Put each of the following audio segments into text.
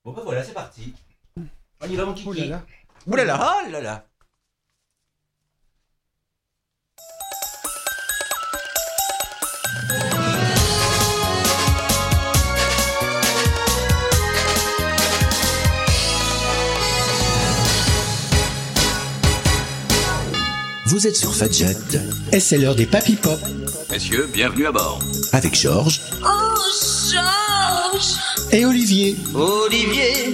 Bon ben voilà, c'est parti. On y va mon kiki. Oh là là. Ouh là là, oh là là. Vous êtes sur Fadjet et c'est l'heure des Papy Pop Messieurs, bienvenue à bord. avec Georges Oh, Georges! et Olivier. Olivier.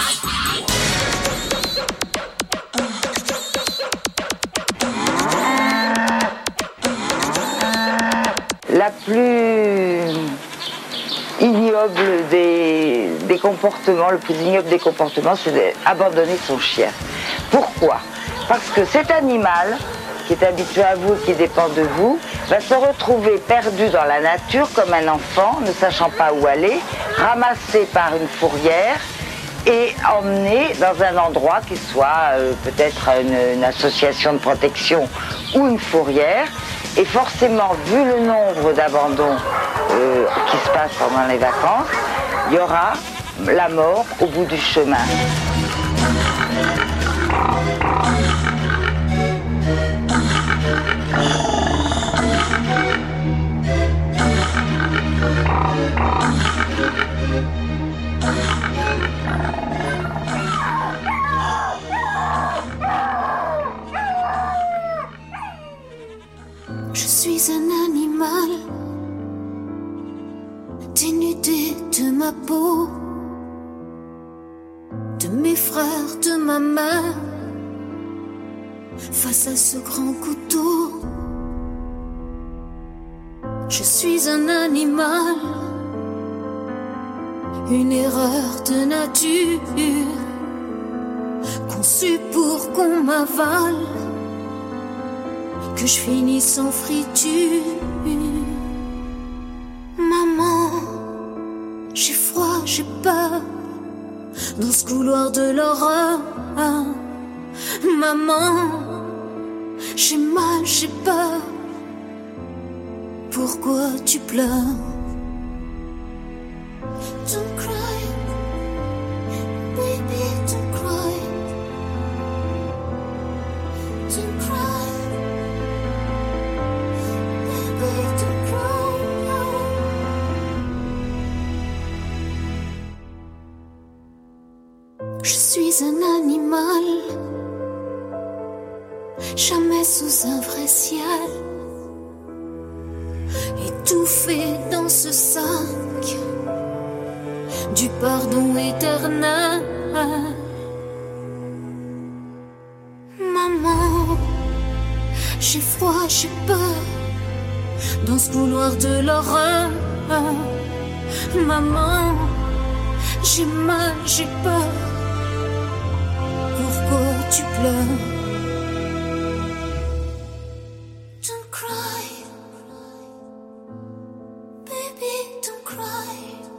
La plus ignoble des comportements, le plus ignoble des comportements, c'est d'abandonner son chien. Pourquoi? Parce que cet animal, qui est habitué à vous et qui dépend de vous, va se retrouver perdu dans la nature comme un enfant, ne sachant pas où aller, ramassé par une fourrière et emmené dans un endroit qui soit peut-être une association de protection ou une fourrière. Et forcément, vu le nombre d'abandons qui se passent pendant les vacances, il y aura la mort au bout du chemin. Je suis un animal dénudé de ma peau, de mes frères, de ma mère, face à ce grand couteau. Je suis un animal, une erreur de nature, conçue pour qu'on m'avale, que je finisse en friture. Maman, j'ai froid, j'ai peur, dans ce couloir de l'horreur. Maman, j'ai mal, j'ai peur, pourquoi tu pleures? Don't cry, baby, don't cry. Don't cry. Je suis un animal, jamais sous un vrai ciel, étouffé dans ce sac du pardon éternel. Maman, j'ai froid, j'ai peur, dans ce couloir de l'horreur. Maman, j'ai mal, j'ai peur, pourquoi tu pleures? Don't cry, baby, don't cry.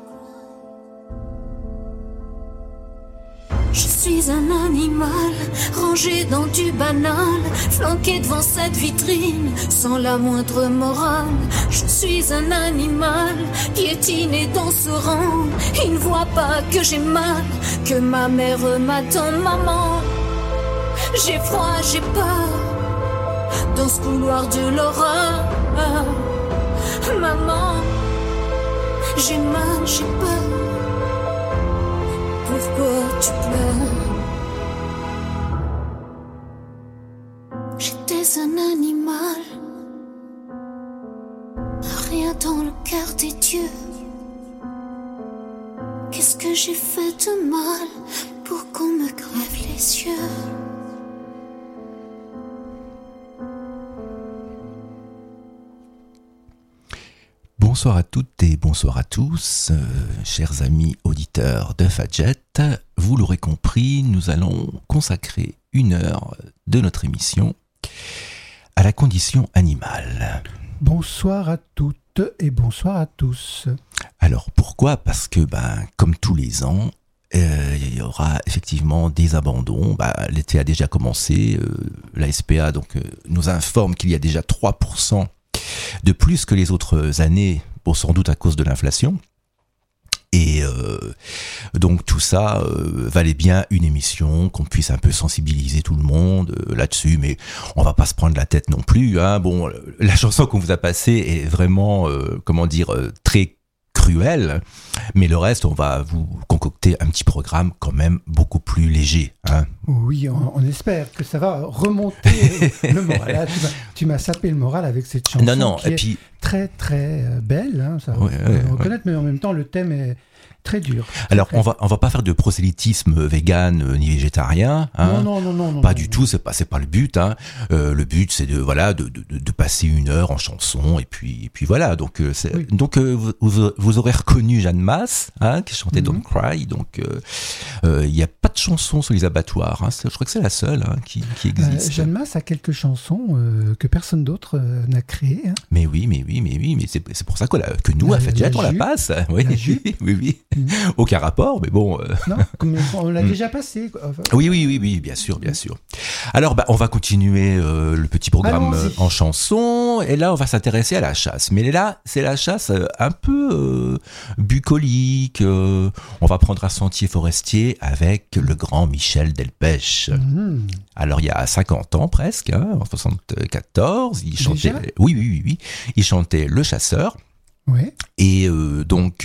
Je suis un animal, rangé dans du banal, flanqué devant cette vitrine, sans la moindre morale. Je suis un animal, piétiné dans ce rang. Il ne voit pas que j'ai mal, que ma mère m'attend. Maman, j'ai froid, j'ai peur, dans ce couloir de l'horreur. Maman, j'ai mal, j'ai peur, pourquoi tu pleures? J'étais un animal, rien dans le cœur des dieux. Qu'est-ce que j'ai fait de mal pour qu'on me crève les yeux? Bonsoir à toutes et bonsoir à tous, chers amis auditeurs de Fadjet. Vous l'aurez compris, nous allons consacrer 1 heure de notre émission à la condition animale. Bonsoir à toutes et bonsoir à tous. Alors pourquoi ? Parce que, comme tous les ans, il y aura effectivement des abandons. L'été a déjà commencé, la SPA nous informe qu'il y a déjà 3% de plus que les autres années, sans doute à cause de l'inflation. Et donc tout ça valait bien une émission, qu'on puisse un peu sensibiliser tout le monde là-dessus, mais on va pas se prendre la tête non plus. Hein. Bon, la chanson qu'on vous a passée est vraiment, très cruelle, mais le reste, on va vous concocter un petit programme quand même beaucoup plus léger. Hein. Oui, on espère que ça va remonter le moral. Là, tu m'as sapé le moral avec cette chanson qui et est puis très très belle, hein, ça on peut reconnaître, mais en même temps le thème est très dur. Alors on va pas faire de prosélytisme vegan ni végétarien, hein. Non, pas du tout, c'est pas le but, hein. Le but c'est de passer une heure en chanson et puis voilà, donc vous aurez reconnu Jeanne Masse, hein, qui chantait Don't Cry, donc il y a pas de chanson sur les abattoirs, hein. Je crois que c'est la seule, hein, qui existe. Jeanne Masse a quelques chansons que personne d'autre n'a créées, hein. Mais c'est pour ça que nous à Fadjet on la passe. Oui, oui. Aucun rapport, mais bon. Non, comme on l'a déjà passé. Enfin, oui, bien sûr. Alors, on va continuer le petit programme en chanson, et là, on va s'intéresser à la chasse. Mais là, c'est la chasse un peu bucolique. On va prendre un sentier forestier avec le grand Michel Delpech. Alors, il y a 50 ans presque, hein, en 74, il chantait. Oui, il chantait Le Chasseur. Ouais. Et donc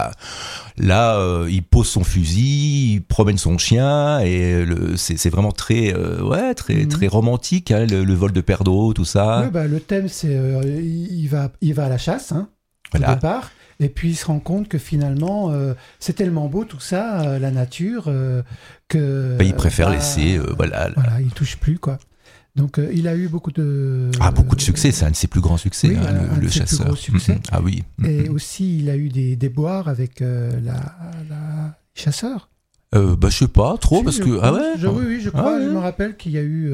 là il pose son fusil, il promène son chien, et c'est vraiment très très romantique, hein, le vol de paire d'eau, tout ça. Ouais, le thème c'est il va à la chasse, hein, voilà. Au départ, et puis il se rend compte que finalement c'est tellement beau tout ça, la nature, que il préfère laisser voilà, il touche plus, quoi. Donc il a eu beaucoup de succès, c'est un de ses plus grands succès, oui, hein, le Chasseur. Plus gros succès. Ah oui. Et aussi il a eu des déboires avec la Chasseur. Je sais pas trop, parce que oui, je crois, je me rappelle qu'il y a eu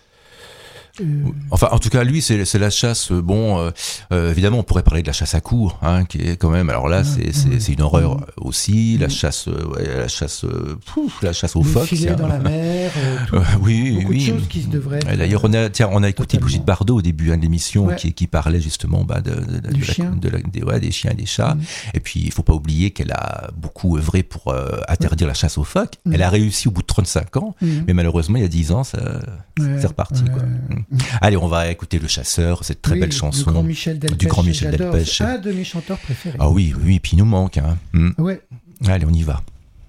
enfin, en tout cas, lui, c'est la chasse. Évidemment, on pourrait parler de la chasse à courre, hein, qui est quand même. Alors là, c'est une horreur aussi. La chasse, la chasse aux phoques. Filet dans la mer. Beaucoup de choses qui se devraient. D'ailleurs, on a écouté Brigitte Bardot au début, hein, de l'émission, qui parlait justement des chiens et des chats. Et puis, il faut pas oublier qu'elle a beaucoup œuvré pour interdire la chasse aux phoques. Elle a réussi au bout de 35 ans, mais malheureusement, il y a 10 ans, c'est reparti, quoi. Allez, on va écouter Le Chasseur, cette très belle chanson du grand Michel Delpech. Un de mes chanteurs préférés. Ah oui, puis il nous manque. Hein. Ouais. Allez, on y va.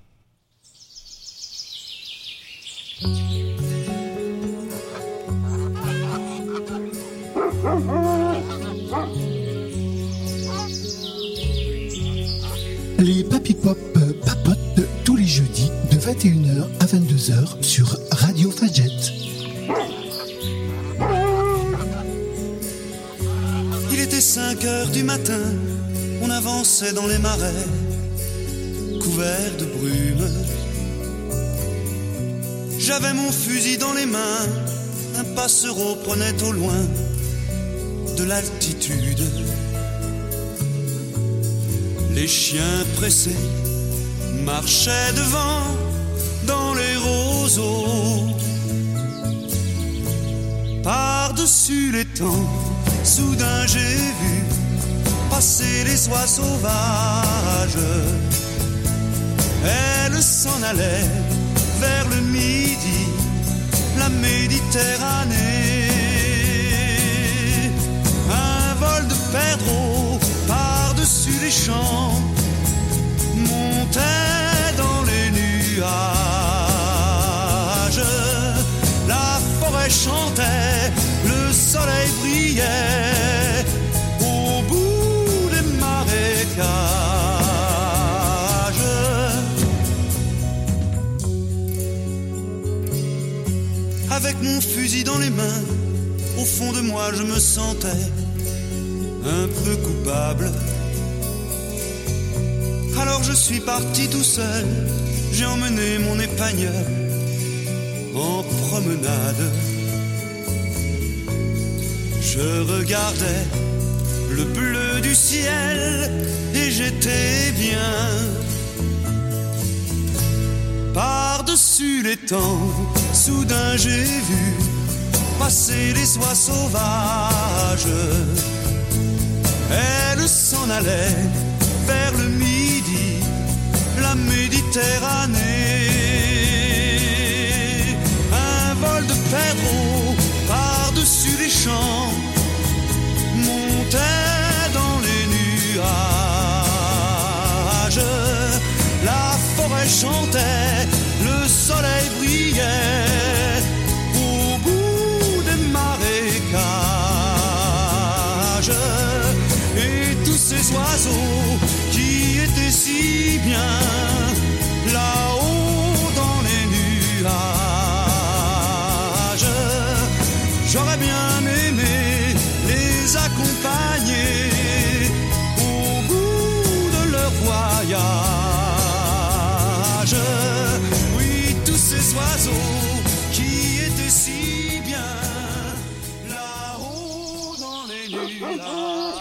Les Papy Pop papotent tous les jeudis de 21h à 22h sur Radio Fadjet. Il était 5h du matin, on avançait dans les marais, couverts de brume. J'avais mon fusil dans les mains, un passereau prenait au loin de l'altitude. Les chiens pressés marchaient devant dans les roseaux. Par-dessus les temps, soudain j'ai vu passer les oies sauvages. Elles s'en allaient vers le midi, la Méditerranée. Un vol de perdreaux par-dessus les champs montait dans les nuages. La forêt chantait, le soleil brillait au bout des marécages. Avec mon fusil dans les mains, au fond de moi je me sentais un peu coupable. Alors je suis parti tout seul, j'ai emmené mon épagneul en promenade. Je regardais le bleu du ciel et j'étais bien. Par-dessus les temps, soudain j'ai vu passer les oies sauvages. Elles s'en allaient vers le midi, la Méditerranée. Un vol de perdreaux par-dessus les champs montait dans les nuages. La forêt chantait, le soleil brillait au bout des marécages. Et tous ces oiseaux qui étaient si bien là-haut dans les nuages, j'aurais bien aimé les accompagner au bout de leur voyage. Oui, tous ces oiseaux qui étaient si bien là-haut dans les nuages.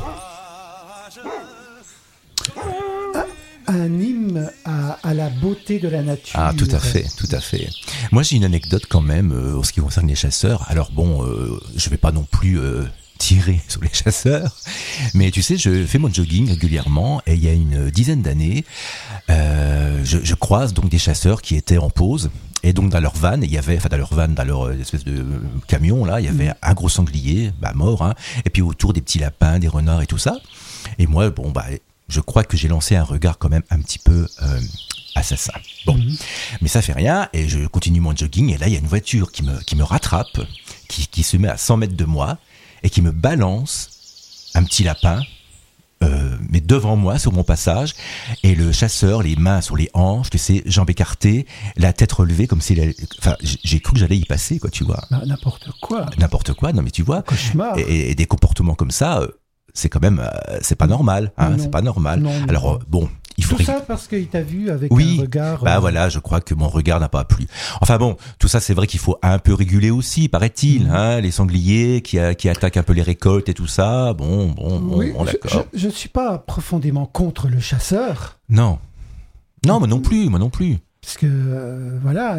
Un hymne à la beauté de la nature. Ah, tout à fait, tout à fait. Moi, j'ai une anecdote quand même en ce qui concerne les chasseurs. Alors bon, je vais pas non plus tirer sur les chasseurs, mais tu sais, je fais mon jogging régulièrement et il y a une dizaine d'années, je croise donc des chasseurs qui étaient en pause. Et donc dans leur van, il y avait, enfin dans leur espèce de camion là, il y avait un gros sanglier, mort, hein, et puis autour des petits lapins, des renards et tout ça. Et moi, bon je crois que j'ai lancé un regard quand même un petit peu assassin. Bon, mais ça fait rien, et je continue mon jogging, et là il y a une voiture qui me rattrape, qui se met à 100 mètres de moi, et qui me balance un petit lapin, mais devant moi, sur mon passage, et le chasseur, les mains sur les hanches, tu sais, jambes écartées, la tête relevée, comme s'il enfin, j'ai cru que j'allais y passer, quoi, tu vois. N'importe quoi, non mais tu vois. Cauchemar. Et des comportements comme ça, c'est quand même, c'est pas normal, hein, c'est pas normal. Non. Alors, bon, il faut... Tout ça parce qu'il t'a vu avec un regard... voilà, je crois que mon regard n'a pas plu. Enfin bon, tout ça, c'est vrai qu'il faut un peu réguler aussi, paraît-il, hein, les sangliers qui attaquent un peu les récoltes et tout ça, bon, d'accord. Je suis pas profondément contre le chasseur. Non, moi non plus. Parce que,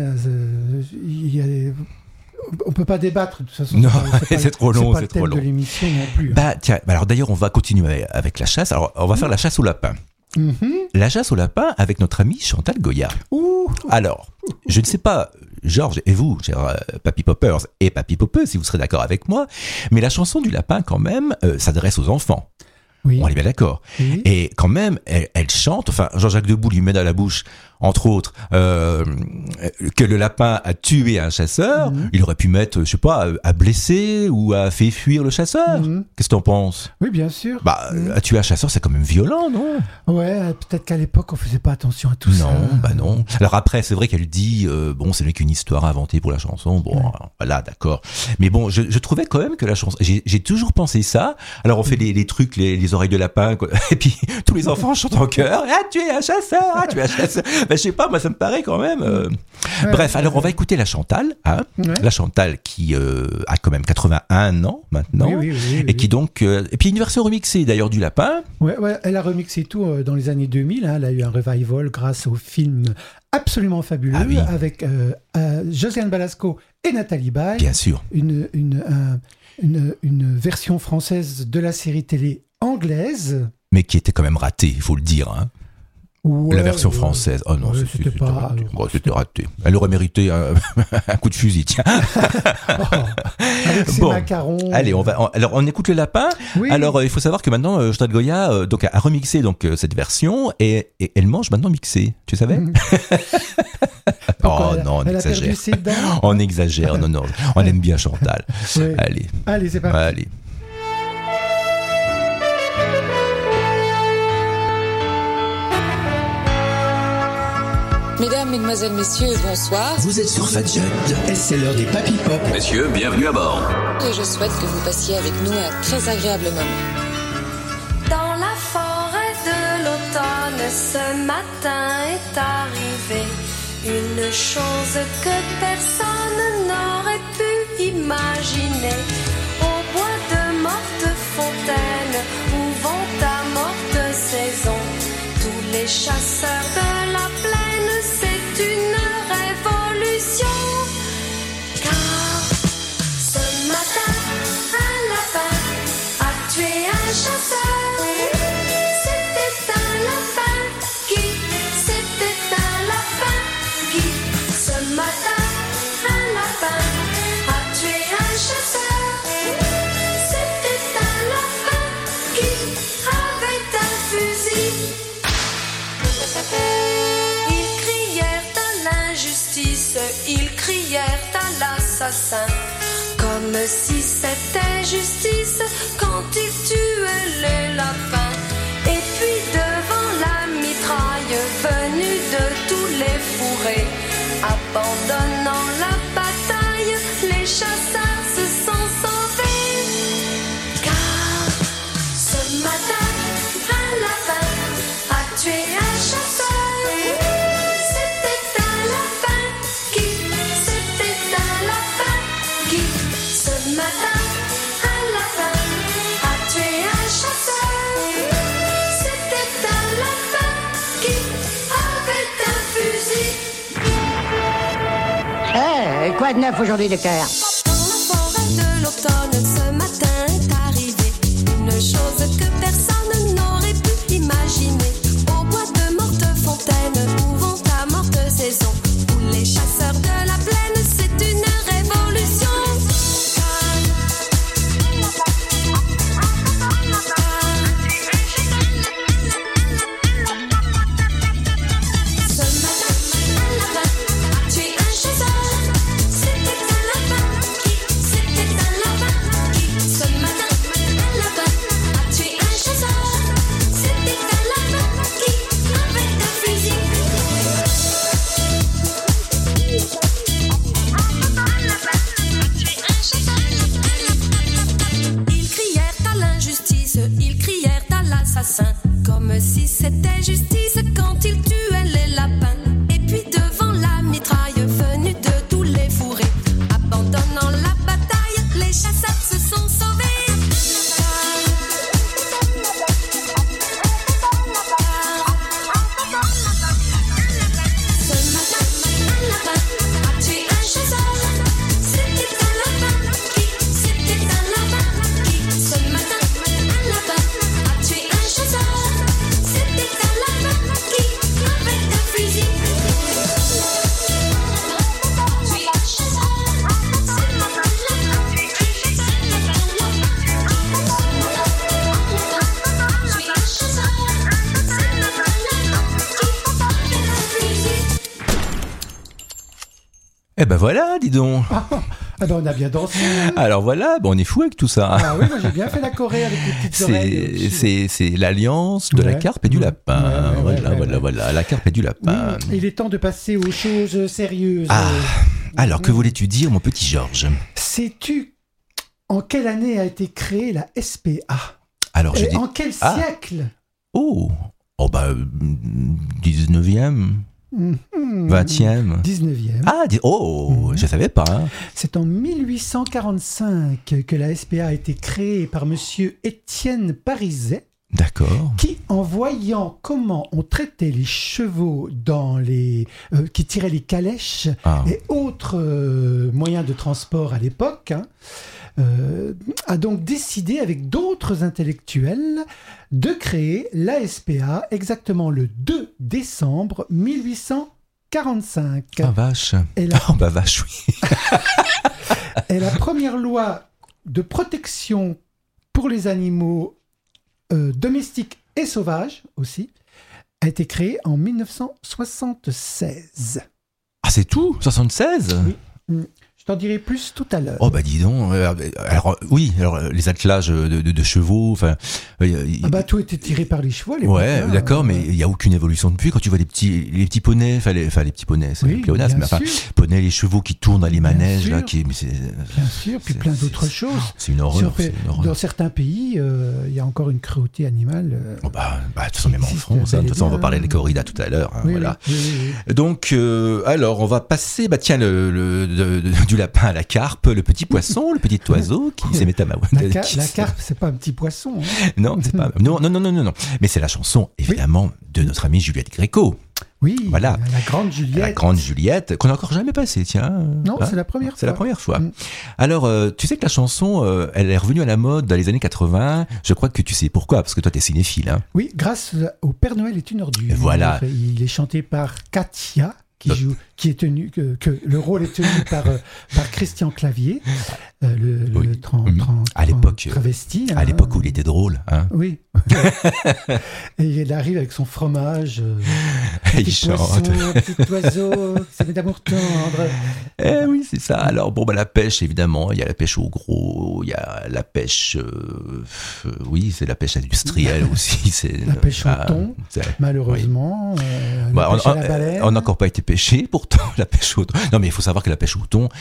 on peut pas débattre de toute façon. Non, c'est trop long, c'est trop long. De l'émission non plus. Tiens, alors d'ailleurs, on va continuer avec la chasse. Alors, on va faire la chasse au lapin. La chasse au lapin avec notre amie Chantal Goya. Alors, je ne sais pas, Georges et vous, chers Papy Poppers et Papy Poppeux, si vous serez d'accord avec moi, mais la chanson du lapin, quand même, s'adresse aux enfants. Oui. On est bien d'accord. Oui. Et quand même, elle chante, enfin, Jean-Jacques Debout lui met dans la bouche, entre autres, que le lapin a tué un chasseur. Il aurait pu mettre, je sais pas, à blesser ou à faire fuir le chasseur. Qu'est-ce que t'en penses? Oui, bien sûr. À tuer un chasseur, c'est quand même violent, non? Ouais, peut-être qu'à l'époque, on faisait pas attention à tout ça. Non. Alors après, c'est vrai qu'elle dit, ce n'est qu'une histoire inventée pour la chanson. Voilà, d'accord. Mais bon, je trouvais quand même que la chanson, j'ai toujours pensé ça. Alors on fait les trucs, les oreilles de lapin, quoi. Et puis tous les enfants chantent en chœur. Ah, tu es un chasseur, tu es un chasseur. Je sais pas, moi ça me paraît quand même. Bref, alors on va écouter la Chantal, hein. La Chantal qui a quand même 81 ans maintenant, et qui donc, et puis une version remixée d'ailleurs du lapin. Ouais, elle a remixé tout dans les années 2000. Hein. Elle a eu un revival grâce au film absolument fabuleux avec Josiane Balasco et Nathalie Baye. Bien sûr. Une version française de la série télé anglaise. Mais qui était quand même ratée, il faut le dire, hein. La version française. Oh non, c'était raté. Elle aurait mérité un coup de fusil, tiens. Avec ses macarons. Allez, alors on écoute le lapin. Oui. Alors il faut savoir que maintenant Chantal Goya donc a remixé donc cette version et elle mange maintenant mixée. Tu savais? Oh non, on exagère. A perdu ses dents. On exagère. Non, on aime bien Chantal. Oui. Allez, c'est parti. Allez. Mesdames, Mesdemoiselles, Messieurs, bonsoir. Vous êtes sur Fadjet et c'est l'heure des Papy Pop. Messieurs, bienvenue à bord. Et je souhaite que vous passiez avec nous un très agréable moment. Dans la forêt de l'automne, ce matin est arrivée une chose que personne n'aurait pu imaginer. Au bois de morte fontaine, où vont ta morte saison, tous les chasseurs de la plaine, c'est une révolution. Car ce matin, un lapin a tué un chasseur. C'était un lapin qui s'est crièrent à l'assassin, comme si c'était justice quand il tuait les lapins. Et puis devant la mitraille venue de tous les fourrés, abandonnant la bataille, les chasseurs se sont sauvés. Car ce matin, un lapin a tué un chasseur. C'était un lapin qui, ce matin, un lapin a tué un chasseur. C'était un lapin qui avait un fusil. Quoi de neuf aujourd'hui, docteur? Dans la forêt de l'automne, ce matin est arrivé une chose que personne n'aurait pu imaginer. Au bois de morte fontaine, où vont à morte saison, où les chasseurs de la plaine, c'est une révolution. Ce matin, un lapin a tué un chasseur. C'était un lapin qui, ce matin, un lapin a tué un chasseur. C'était un lapin qui avait un fusil. Ils crièrent à l'injustice, ils crièrent à l'assassin, comme si c'était justice quand ils tuaient les lapins. Et puis devant la mitraille venue de tous les fourrés, abandonnant la bataille, les chasseurs se sont sauvés. Ce matin, un lapin a tué un chasseur. C'était un lapin qui, ce matin, un lapin a tué un chasseur. C'était un lapin qui avait un fusil. Tué un chasseur. C'est un lapin qui, tué un chasseur. C'est un lapin qui avait un fusil. Eh ben voilà, dis donc. Ah ben on a bien dansé. Alors voilà, bon, on est fou avec tout ça. Ah oui, moi j'ai bien fait la choré avec les petites oreilles. C'est l'alliance de la carpe et du lapin. Ouais, Voilà, la carpe et du lapin. Il est temps de passer aux choses sérieuses. Alors, que voulais-tu dire, mon petit Georges? Sais-tu en quelle année a été créée la SPA? Alors, Et en quel siècle? Oh bah, 19e 20e 19e. Je savais pas. C'est en 1845 que la SPA a été créée par monsieur Étienne Pariset. D'accord. Qui, en voyant comment on traitait les chevaux qui tiraient les calèches et autres moyens de transport à l'époque, a donc décidé avec d'autres intellectuels de créer la SPA exactement le 2 décembre 1845. Ah vache. Bah vache, oui. Et la première loi de protection pour les animaux domestiques et sauvages aussi a été créée en 1976. Ah, c'est tout? 76? Oui. Je t'en dirai plus tout à l'heure. Oh bah dis donc. Alors les attelages de chevaux, enfin. Tout était tiré par les chevaux. Ouais, d'accord, mais il y a aucune évolution depuis. Quand tu vois les petits poneys, les petits poneys, c'est pléonasme, mais enfin, poneys, les chevaux qui tournent dans les manèges là, bien sûr, puis plein d'autres choses. C'est une horreur. Dans certains pays, il y a encore une cruauté animale. De toute façon, même en France. De toute façon, on va parler des corridas tout à l'heure. Voilà. Oui. Donc, alors, on va passer, du lapin à la carpe, le petit poisson, le petit oiseau qui s'est métamorphosé. La carpe, c'est pas un petit poisson. Hein. Non, c'est pas. Non. Mais c'est la chanson, évidemment, de notre amie Juliette Gréco. Oui, voilà. La grande Juliette. La grande Juliette, qu'on n'a encore jamais passée, tiens. Non, c'est la première fois. C'est la première fois. Alors, tu sais que la chanson, elle est revenue à la mode dans les années 80. Je crois que tu sais pourquoi, parce que toi, t'es cinéphile. Hein. Oui, grâce au Père Noël est une ordure. Et voilà. Il est chanté par Katia qui est tenu, que le rôle est tenu par Christian Clavier, à l'époque, travesti. À l'époque où il était drôle. Hein. Oui. Et il arrive avec son fromage. Il chante. Petit oiseau, ça fait d'amour tendre. Eh oui, c'est ça. Alors, la pêche, évidemment, il y a la pêche au gros, il y a la pêche... oui, c'est la pêche industrielle aussi. C'est la pêche au thon, malheureusement. Oui. On n'a encore pas été pêché, pourtant, la pêche au thon. Non, mais il faut savoir que la pêche au thon,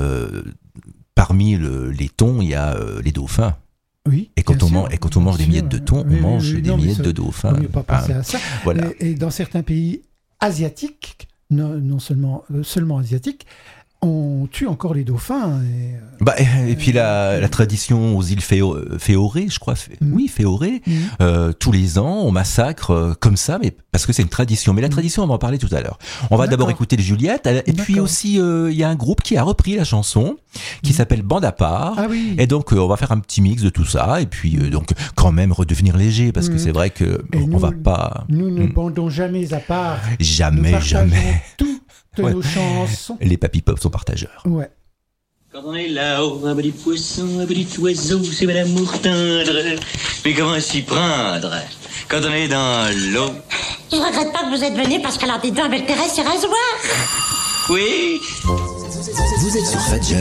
parmi les thons, il y a les dauphins. Oui, et quand on mange des miettes de thon, on mange des miettes de dauphin. Il ne faut pas penser à ça. Voilà. Et dans certains pays asiatiques, non seulement asiatiques, on tue encore les dauphins. Et puis la tradition aux îles Féoré, je crois. Oui, Féoré. Tous les ans, on massacre comme ça, mais parce que c'est une tradition. Mais la tradition, on va en parler tout à l'heure. On va d'abord écouter les Juliette. Et puis aussi, il y a un groupe qui a repris la chanson, qui s'appelle Bande à part. Ah oui. Et donc, on va faire un petit mix de tout ça. Et puis, donc, quand même redevenir léger, parce que c'est vrai que on va pas... Nous ne bandons jamais à part. Jamais. Toutes nos chansons. Les papy pop sont partageurs. Ouais. Quand on est là-haut, un petit poisson, un petit oiseau, c'est l'amour tendre. Mais comment s'y prendre quand on est dans l'eau? Je regrette pas que vous êtes venu parce qu'elle a des dents avec Thérèse et rasoir. Oui. Vous êtes sur Fadjet.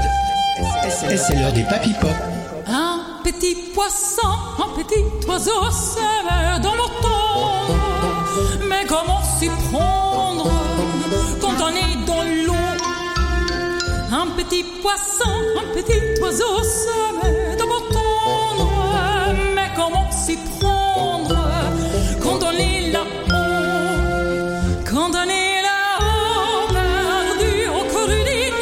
Et c'est l'heure des papy pop. Un petit poisson, un petit oiseau se meurt dans l'automne. Mais comment s'y prendre quand on est dans l'eau? Un petit poisson, un petit oiseau se met dans l'automne. Mais comment s'y prendre quand on est là-haut? Quand on est là-haut, perdu au creux des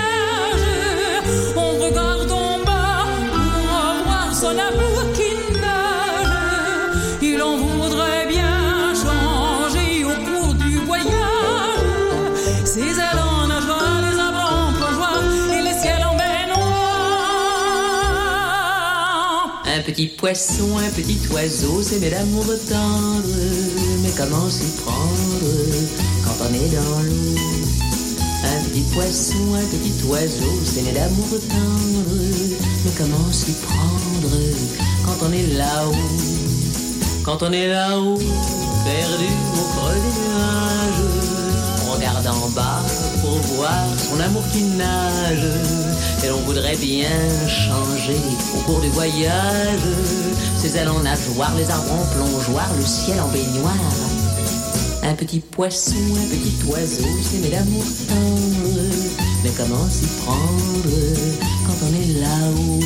nuages, on regarde en bas pour voir son amour qui nage. Il en voudrait bien changer au cours du voyage. Ses ailes en nageoire, les arbres en plongeoir et les ciels en baignoire. Un petit poisson, un petit oiseau, s'aimer d'amour tendre. Mais comment s'y prendre quand on est dans l'eau? Un petit poisson, un petit oiseau, s'aimer d'amour tendre. Mais comment s'y prendre quand on est là-haut? Quand on est là-haut, perdu au creux des nuages, on regarde en bas pour voir son amour qui nage. Et l'on voudrait bien changer au cours du voyage. Ses ailes en nageoire, les arbres en plongeoire, le ciel en baignoire. Un petit poisson, un petit oiseau, s'aimer d'amour tendre. Mais comment s'y prendre quand on est là-haut?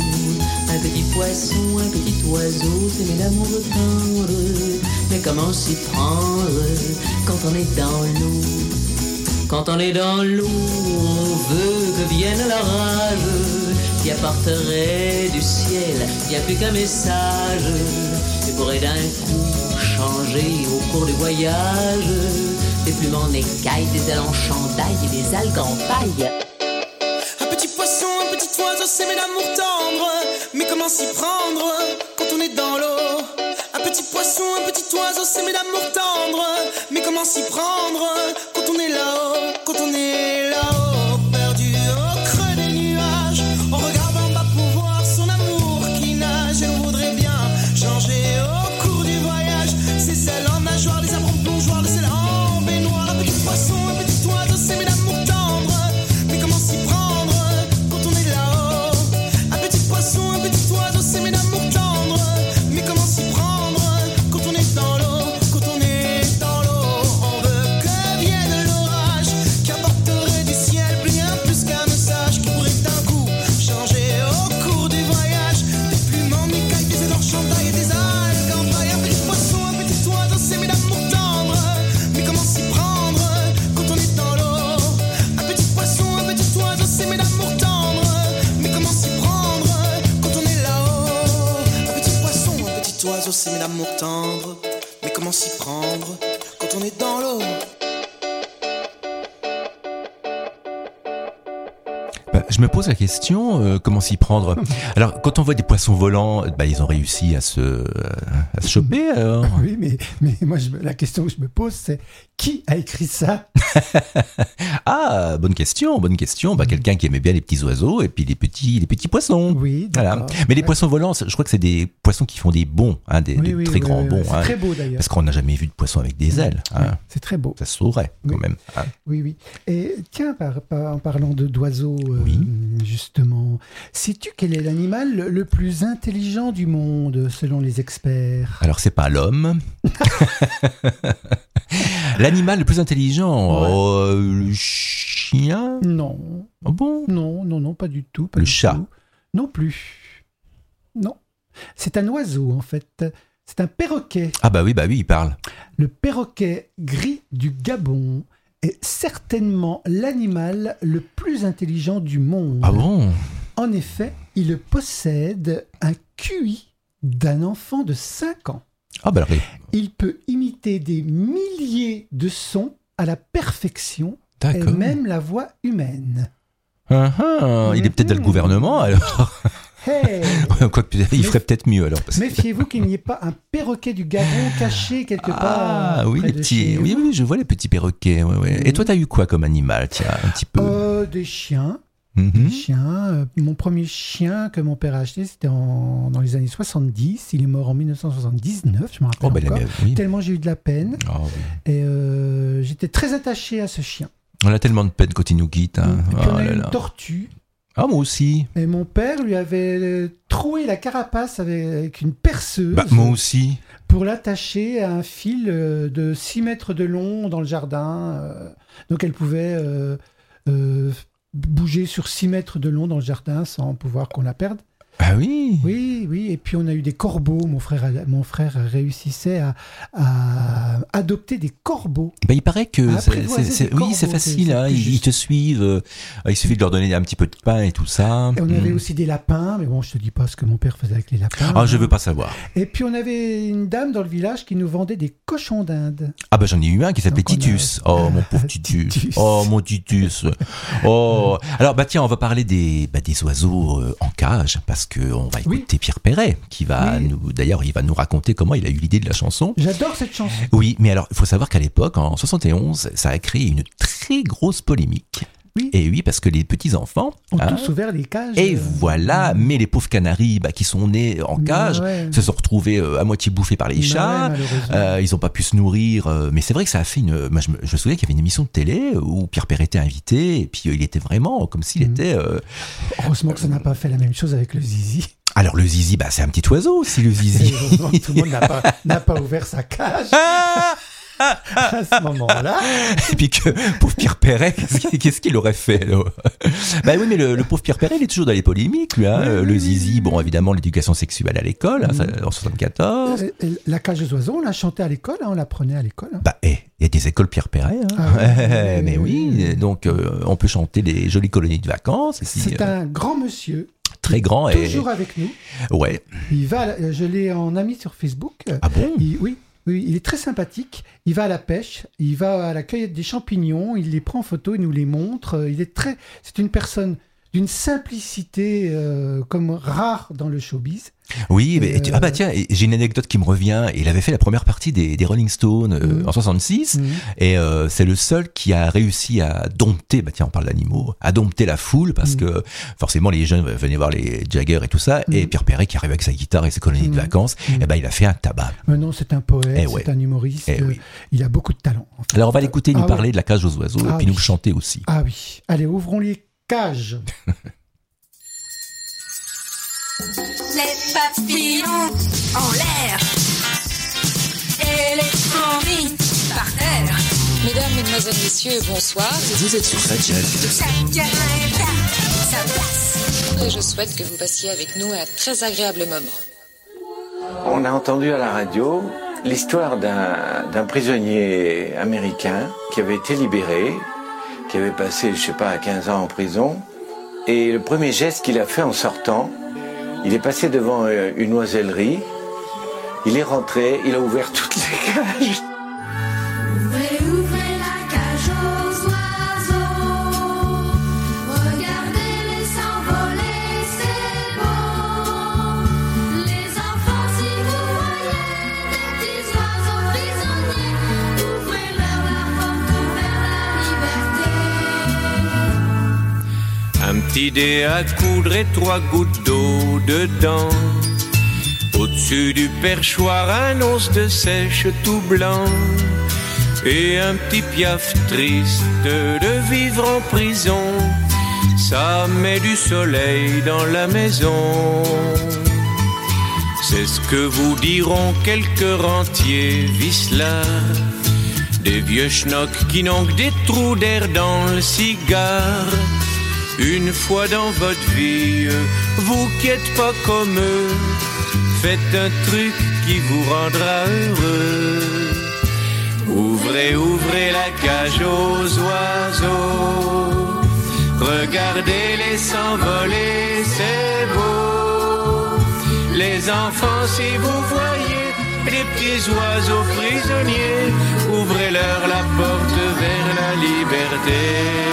Un petit poisson, un petit oiseau, s'aimer d'amour tendre. Mais comment s'y prendre quand on est dans l'eau? Quand on est dans l'eau, on veut que vienne l'orage qui apporterait du ciel bien plus qu'un message et pourrait d'un coup changer au cours du voyage. Des plumes en écailles, des ailes en chandail et des algues en paille. Un petit poisson, un petit oiseau, s'aimer d'amour tendre. Mais comment s'y prendre quand on est dans l'eau? Un petit poisson, un petit oiseau, s'aimer d'amour tendre. Mais comment s'y prendre quand on est là-haut? Quand on est là-haut, perdu au creux des nuages, on regarde en bas pour voir son amour qui nage. Et on voudrait bien changer au cours du voyage. Ses ailes en nageoire, les arbres en plongeoire, le ciel en baignoire. Un petit poisson, un petit oiseau, s'aimer d'amour tendre. Mais comment s'y prendre quand on est là-haut? Un petit poisson, un petit oiseau, s'aimer d'amour tendre. Mais comment s'y prendre quand on est dans l'eau? Quand on est dans l'eau, on veut que vienne l'orage qui apporterait du ciel bien plus qu'un message qui pourrait d'un coup changer au cours du voyage. Des plumes en écailles, des ailes en chandail et des algues en paille. Un petit poisson, un petit oiseau, s'aimer d'amour tendre. Mais comment s'y prendre quand on est dans l'eau? Un petit poisson, un petit oiseau, s'aimer d'amour tendre. Mais comment s'y prendre quand on est là-haut? Un petit poisson, un petit oiseau, s'aimer d'amour tendre. Mais comment s'y prendre quand on est dans l'eau? Je me pose la question, comment s'y prendre? Alors, quand on voit des poissons volants, ils ont réussi à se choper, alors. Oui, mais moi, la question que je me pose, c'est Qui a écrit ça? Ah, bonne question. Bah, quelqu'un qui aimait bien les petits oiseaux et puis les petits poissons. Oui, voilà. Mais les poissons volants, je crois que c'est des poissons qui font des bonds, hein, des très grands bonds. C'est très beau d'ailleurs. Parce qu'on n'a jamais vu de poisson avec des ailes. Ouais, hein. c'est très beau. Ça se saurait quand même. Hein. Oui. Et tiens, en parlant d'oiseaux, justement, sais-tu quel est l'animal le plus intelligent du monde, selon les experts? Alors, c'est pas l'homme. L'animal le plus intelligent, le chien? Non. Ah bon? Non, pas du tout. Le chat? Non plus. Non. C'est un oiseau, en fait. C'est un perroquet. Ah bah oui, il parle. Le perroquet gris du Gabon est certainement l'animal le plus intelligent du monde. Ah bon? En effet, il possède un QI d'un enfant de 5 ans. Ah bah alors, Il peut imiter des milliers de sons à la perfection, et d'accord. même la voix humaine. Il est peut-être dans le gouvernement alors. Hey. Quoique, il ferait peut-être mieux alors. Méfiez-vous qu'il n'y ait pas un perroquet du Gabon caché quelque part. Ah oui, près les de petits. chez vous. Oui, je vois les petits perroquets. Ouais. Et toi, t'as eu quoi comme animal? Tiens, un petit peu. Des chiens. Mhm. Des chiens. Mon premier chien que mon père a acheté, c'était dans les années 70. Il est mort en 1979, je me rappelle encore. Oui. Tellement j'ai eu de la peine. Oh, oui. Et j'étais très attaché à ce chien. On a tellement de peine quand il nous quitte. Hein. Et puis on a là une là. tortue. Ah, moi aussi. Et mon père lui avait troué la carapace avec une perceuse. Bah, moi aussi. Pour l'attacher à un fil de 6 mètres de long dans le jardin. Donc elle pouvait bouger sur 6 mètres de long dans le jardin sans pouvoir qu'on la perde. Ah oui. Oui. Et puis on a eu des corbeaux. Mon frère réussissait à adopter des corbeaux. Bah, il paraît que c'est facile. Hein. Ils te suivent. Il suffit de leur donner un petit peu de pain et tout ça. Et on avait aussi des lapins. Mais bon, je te dis pas ce que mon père faisait avec les lapins. Ah, je veux pas savoir. Et puis on avait une dame dans le village qui nous vendait des cochons d'Inde. Ah bah j'en ai eu un qui s'appelait Titus. Oh mon pauvre Titus. Oh mon Titus. Oh. Alors bah tiens, on va parler des oiseaux en cage parce que on va écouter Pierre Perret qui va d'ailleurs il va nous raconter comment il a eu l'idée de la chanson. J'adore cette chanson. Oui, mais alors il faut savoir qu'à l'époque en 71, ça a créé une très grosse polémique. Oui. Et oui, parce que les petits-enfants ont tous ouvert les cages. Et voilà, mais les pauvres canaris qui sont nés en cage se sont retrouvés à moitié bouffés par les chats. Ils n'ont pas pu se nourrir. Mais c'est vrai que ça a fait une... Moi, je me souviens qu'il y avait une émission de télé où Pierre Perret était invité. Et puis, il était vraiment comme s'il était... Heureusement que ça n'a pas fait la même chose avec le zizi. Alors, le zizi, c'est un petit oiseau aussi, le zizi. Tout le monde n'a pas ouvert sa cage. À ce moment-là. Et puis que pauvre Pierre Perret, qu'est-ce qu'il aurait fait là? Bah oui, mais le pauvre Pierre Perret, il est toujours dans les polémiques, lui. Hein. Le zizi, bon, évidemment, l'éducation sexuelle à l'école, en 74. La cage aux oiseaux, on l'a chanté à l'école, on l'apprenait à l'école. Bah, il y a des écoles Pierre Perret. Hein. Mais oui, donc on peut chanter les jolies colonies de vacances. C'est un grand monsieur. Très grand et toujours avec nous. Ouais. Je l'ai en ami sur Facebook. Ah bon? Oui, il est très sympathique. Il va à la pêche, il va à la cueillette des champignons, il les prend en photo, il nous les montre. C'est une personne d'une simplicité comme rare dans le showbiz. Oui, mais tiens, j'ai une anecdote qui me revient. Il avait fait la première partie des Rolling Stones en 66, et c'est le seul qui a réussi à dompter. Bah tiens, on parle d'animaux, à dompter la foule parce que forcément les jeunes venaient voir les Jagger et tout ça, et Pierre Perret qui arrive avec sa guitare et ses colonies de vacances, et ben il a fait un tabac. Non, c'est un poète, c'est un humoriste. Il a beaucoup de talent. En fait. Alors on va l'écouter nous parler de la cage aux oiseaux et puis nous chanter aussi. Ah oui. Allez, ouvrons les cages. Les papillons en l'air et les fourmis par terre. Mesdames, mesdemoiselles, messieurs, bonsoir. Vous êtes sur Fadjet. Chacun est à sa place. Et je souhaite que vous passiez avec nous un très agréable moment. On a entendu à la radio l'histoire d'un prisonnier américain qui avait été libéré, qui avait passé, 15 ans en prison. Et le premier geste qu'il a fait en sortant, il est passé devant une oisellerie, il est rentré, il a ouvert toutes les cages. Ouvrez la cage aux oiseaux, regardez-les s'envoler, c'est beau. Les enfants, si vous voyez des petits oiseaux prisonniers, ouvrez-leur la petit dé à coudre et 3 gouttes d'eau dedans. Au-dessus du perchoir, un os de sèche tout blanc. Et un petit piaf triste de vivre en prison. Ça met du soleil dans la maison. C'est ce que vous diront quelques rentiers vicelards, des vieux schnocks qui n'ont que des trous d'air dans le cigare. Une fois dans votre vie, vous qui êtes pas comme eux, faites un truc qui vous rendra heureux. Ouvrez, ouvrez la cage aux oiseaux, regardez-les s'envoler, c'est beau. Les enfants, si vous voyez les petits oiseaux prisonniers, ouvrez-leur la porte vers la liberté.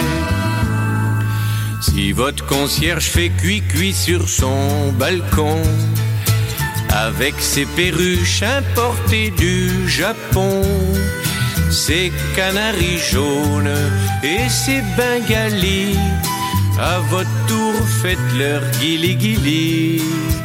Si votre concierge fait cuit-cuit sur son balcon, avec ses perruches importées du Japon, ses canaris jaunes et ses bengalis, à votre tour faites-leur guili-guili.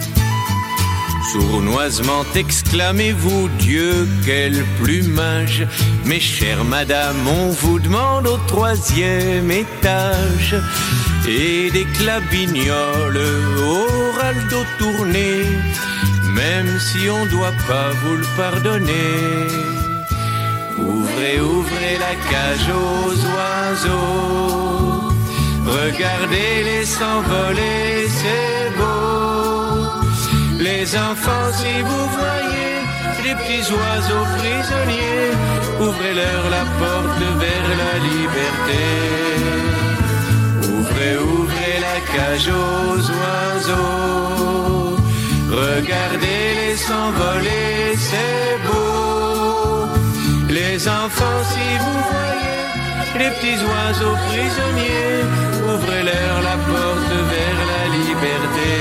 Sournoisement exclamez-vous, Dieu, quel plumage. Mes chères madames, on vous demande au 3e étage. Et des clabignoles au raldo tourné, même si on doit pas vous le pardonner. Ouvrez, ouvrez la cage aux oiseaux, regardez-les s'envoler, c'est beau. Les enfants, si vous voyez les petits oiseaux prisonniers, ouvrez-leur la porte vers la liberté. Ouvrez, ouvrez la cage aux oiseaux, regardez-les s'envoler, c'est beau. Les enfants, si vous voyez les petits oiseaux prisonniers, ouvrez-leur la porte vers la liberté.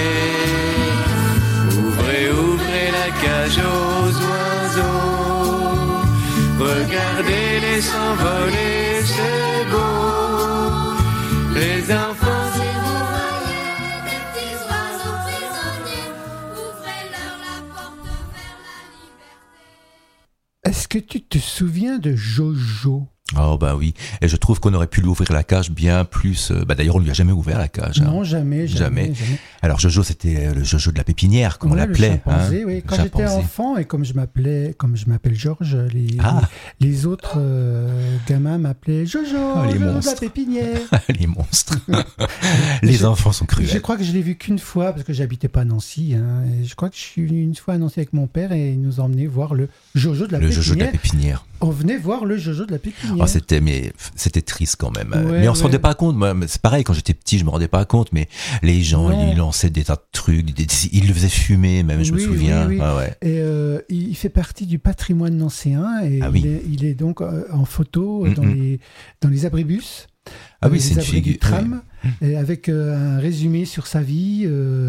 Ouvrez, ouvrez la cage aux oiseaux, regardez-les s'envoler, c'est beau. Les enfants, si vous voyez les petits oiseaux prisonniers, ouvrez-leur la porte vers la liberté. Est-ce que tu te souviens de Jojo ? Oh bah oui, et je trouve qu'on aurait pu lui ouvrir la cage bien plus. D'ailleurs, on lui a jamais ouvert la cage. Non, jamais. Alors Jojo, c'était le Jojo de la pépinière, comme on l'appelait. Le chimpanzé, oui. Quand j'étais enfant et comme je m'appelle Georges, les autres gamins m'appelaient Jojo, Jojo de la pépinière. Les monstres. Les enfants sont cruels. Je crois que je l'ai vu qu'une fois parce que j'habitais pas à Nancy. Et je crois que je suis venu une fois à Nancy avec mon père et il nous emmenait voir le Jojo de la pépinière. Le Jojo de la pépinière. On venait voir le Jojo de la pépinière. Oh, c'était triste quand même. Ouais, mais on se rendait pas compte. Moi, c'est pareil, quand j'étais petit, je me rendais pas compte, mais les gens, ils lançaient des tas de trucs, ils le faisaient fumer même, je me souviens. Oui. Ah ouais. Et il fait partie du patrimoine nancéen et il est donc en photo dans les abribus. Ah oui, c'est une figure du tram, et avec un résumé sur sa vie,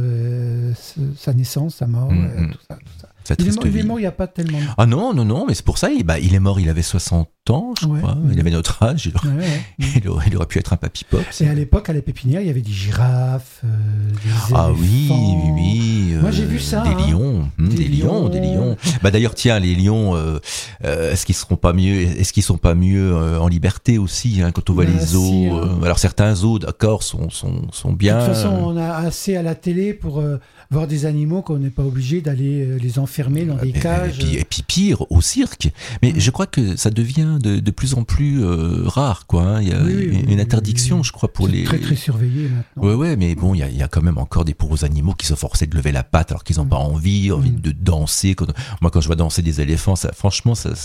sa naissance, sa mort, tout ça. Il est mort il n'y a pas tellement de temps. Ah non, mais c'est pour ça, il est mort, il avait 60 ans, je crois. Il avait notre âge, il aurait pu être un papy-pop. Et à l'époque, à la pépinière, il y avait des girafes, des éléphants. Oui. Moi, j'ai vu ça. Des lions. Des lions. Bah, d'ailleurs, tiens, les lions, est-ce qu'ils sont pas mieux en liberté aussi, quand on voit les zoos. Alors, certains zoos, d'accord, sont bien. De toute façon, on a assez à la télé pour voir des animaux qu'on n'est pas obligé d'aller les enfermer dans des cages. Et puis pire, au cirque. Mais je crois que ça devient de plus en plus rare, quoi. Il y a une interdiction, je crois, pour les... Très, très surveillé maintenant. Ouais, mais bon, il y a quand même encore des pauvres animaux qui sont forcés de lever la patte alors qu'ils n'ont pas envie de danser. Moi, quand je vois danser des éléphants, franchement, ça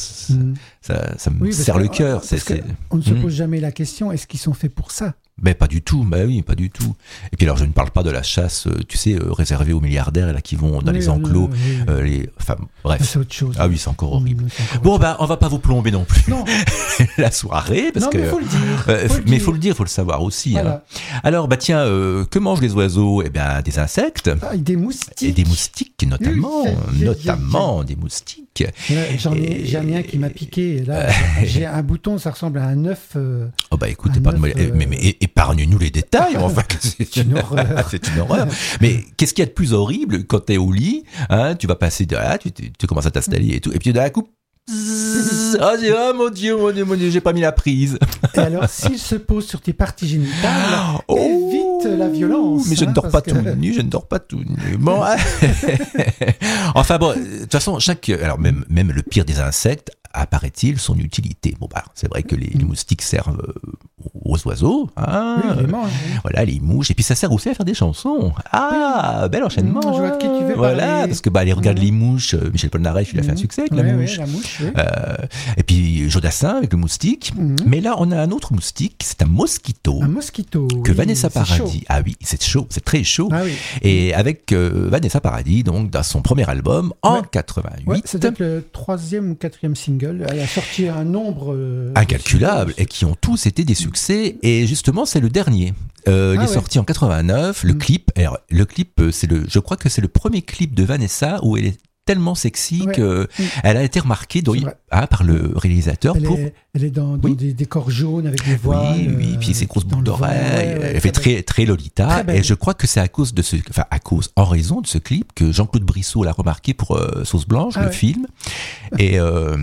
me serre le cœur. On ne se pose jamais la question, est-ce qu'ils sont faits pour ça ? Ben pas du tout, pas du tout. Et puis alors je ne parle pas de la chasse, tu sais, réservée aux milliardaires là qui vont dans les enclos, bref. C'est autre chose. Ah oui, c'est encore horrible. Bon on va pas vous plomber non plus la soirée parce que. Mais faut le dire. Mais faut le dire, faut le savoir aussi. Voilà. Alors tiens, que mangent les oiseaux ? Eh bien des insectes. Des moustiques. Et des moustiques notamment des moustiques. moustiques. J'ai un mien qui m'a piqué. Là, j'ai un bouton, ça ressemble à un œuf. Oh bah écoute, mais épargne-nous les détails. Enfin, c'est une horreur. C'est une horreur. Mais qu'est-ce qu'il y a de plus horrible quand t'es au lit, hein, tu vas passer de là, tu commences à t'installer et tout, et puis d'un coup, oh mon Dieu, j'ai pas mis la prise. Et alors, s'il se pose sur tes parties génitales, évite la violence. Mais je ne dors pas tout nu, Bon, enfin bon, de toute façon, alors même le pire des insectes, apparaît-il son utilité. Bon bah, c'est vrai que les moustiques servent aux oiseaux, hein, oui, les mangent, oui. Voilà, les mouches, et puis ça sert aussi à faire des chansons. Ah, bel enchaînement. Je vois de qui tu veux voilà, parler. parce que allez, regarde les mouches. Michel Polnareff, il a fait un succès avec la mouche. Oui, la mouche, oui. Et puis Jodassin avec le moustique. Mais là, on a un autre moustique, c'est un mosquito. Un mosquito. Que Vanessa Paradis. Ah oui, c'est chaud, c'est très chaud. Ah oui. Et avec Vanessa Paradis, donc dans son premier album en 88. Ouais, c'est peut-être le 3e ou 4e single. Elle a sorti un nombre incalculable et qui ont tous été des succès. Et justement, c'est le dernier. Il est sorti en 89. Le clip, alors, je crois que c'est le premier clip de Vanessa où elle est tellement sexy qu'elle a été remarquée par le réalisateur. Elle est dans des décors jaunes avec des voiles. Oui, puis ses grosses boucles d'oreilles. Elle fait très Lolita. Et je crois que c'est en raison de ce clip que Jean-Claude Brissot l'a remarqué pour Sauce Blanche, le film. Et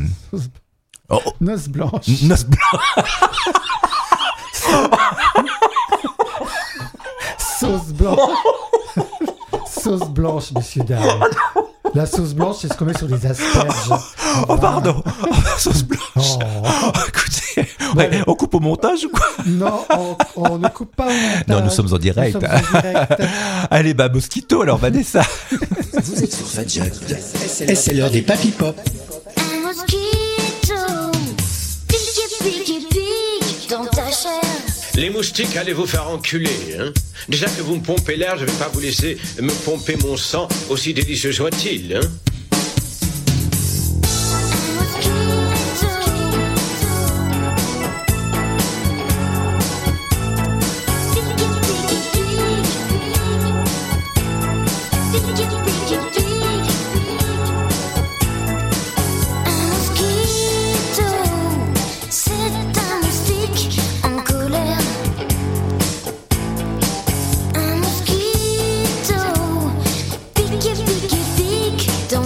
Noce Blanche. Noce Blanche. Sauce blanche. Sauce blanche, messieurs, dames. La sauce blanche, c'est ce qu'on met sur les asperges. Oh, pardon. Sauce blanche. Écoutez, on coupe au montage ou quoi? Non, on ne coupe pas au montage. Non, nous sommes en direct. Allez, mosquito, alors Vanessa. Vous êtes sur Fadjet. Et c'est l'heure des Papy Pop. Un mosquito, pique dans ta chair. Les moustiques, allez vous faire enculer, hein. Déjà que vous me pompez l'air, je vais pas vous laisser me pomper mon sang, aussi délicieux soit-il, hein. Dans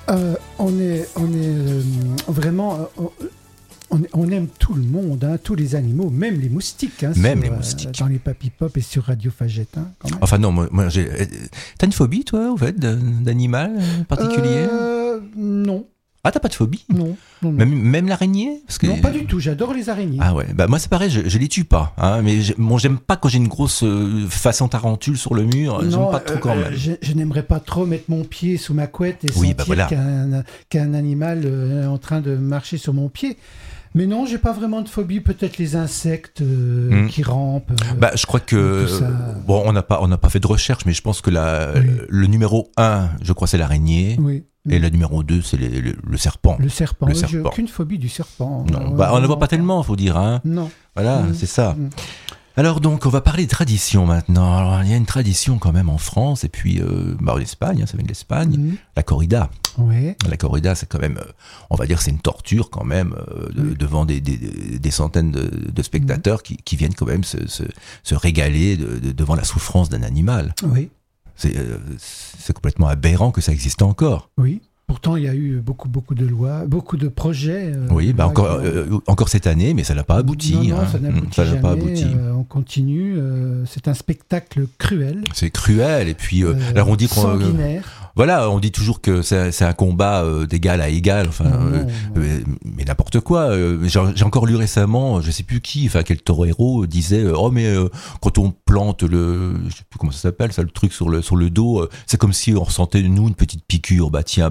On est vraiment... On aime tout le monde, hein, tous les animaux, même les moustiques. Hein, même sur, les moustiques. Dans les Papy Pop et sur Radio Fagette. Hein, quand même. Enfin non, moi j'ai... T'as une phobie, toi, au fait, d'animal particulier ? Non. Ah, t'as pas de phobie ? Non. Même l'araignée ? Parce que... Non, pas du tout, j'adore les araignées. Ah ouais, bah moi c'est pareil, je les tue pas, hein, mais j'aime pas quand j'ai une grosse façon tarentule sur le mur, j'aime pas trop quand même. Je n'aimerais pas trop mettre mon pied sous ma couette et sentir qu'un animal est en train de marcher sur mon pied. Mais non, j'ai pas vraiment de phobie. Peut-être les insectes qui rampent. Je crois que bon, on n'a pas fait de recherche, mais je pense que le numéro 1, je crois, c'est l'araignée. Oui. Et le numéro 2, c'est le serpent. Le serpent. J'ai aucune phobie du serpent. Non, on ne voit pas tellement, faut dire. Hein. Non. Voilà, c'est ça. Alors donc, on va parler de tradition maintenant. Alors, il y a une tradition quand même en France, et puis en Espagne, hein, ça vient de l'Espagne, la corrida. Ouais. La corrida, c'est quand même, on va dire, c'est une torture quand même, devant des centaines de spectateurs qui viennent quand même se régaler devant la souffrance d'un animal. Oui. C'est complètement aberrant que ça existe encore. Oui. Pourtant, il y a eu beaucoup de lois, beaucoup de projets. Oui, encore cette année, mais ça n'a pas abouti. Non, ça n'aboutit jamais. Pas abouti. On continue. C'est un spectacle cruel. C'est cruel. Et puis, alors on dit qu'on... sanguinaire. Voilà, on dit toujours que c'est un combat d'égal à égal, mais n'importe quoi. J'ai encore lu récemment, je sais plus qui, quel torero disait quand on plante je sais plus comment ça s'appelle, ça, le truc sur le dos, c'est comme si on ressentait nous une petite piqûre.